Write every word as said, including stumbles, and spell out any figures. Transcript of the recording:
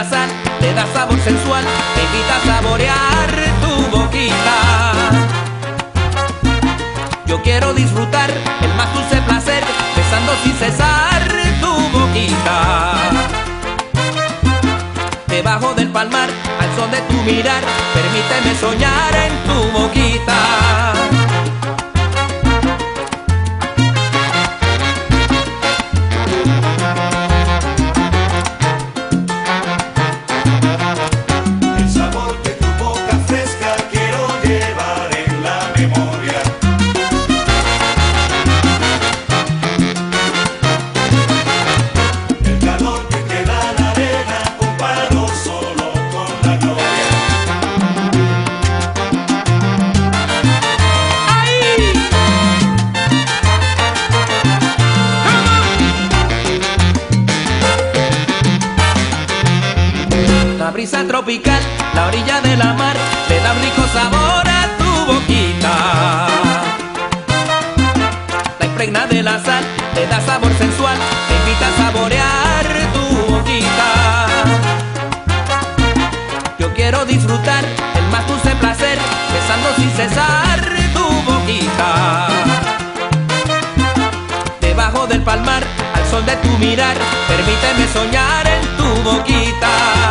sal le da sabor sensual, te invita a saborear tu boquita. Yo quiero disfrutar el más dulce placer, besando sin cesar tu boquita. Debajo del palmar, al son de tu mirar, permíteme soñar en tu boquita. La brisa tropical, la orilla de la mar, le da un rico sabor a tu boquita. La impregna de la sal, le da sabor sensual, te invita a saborear tu boquita. Yo quiero disfrutar el más dulce placer, besando sin cesar tu boquita. Debajo del palmar, al sol de tu mirar, permíteme soñar en tu boquita.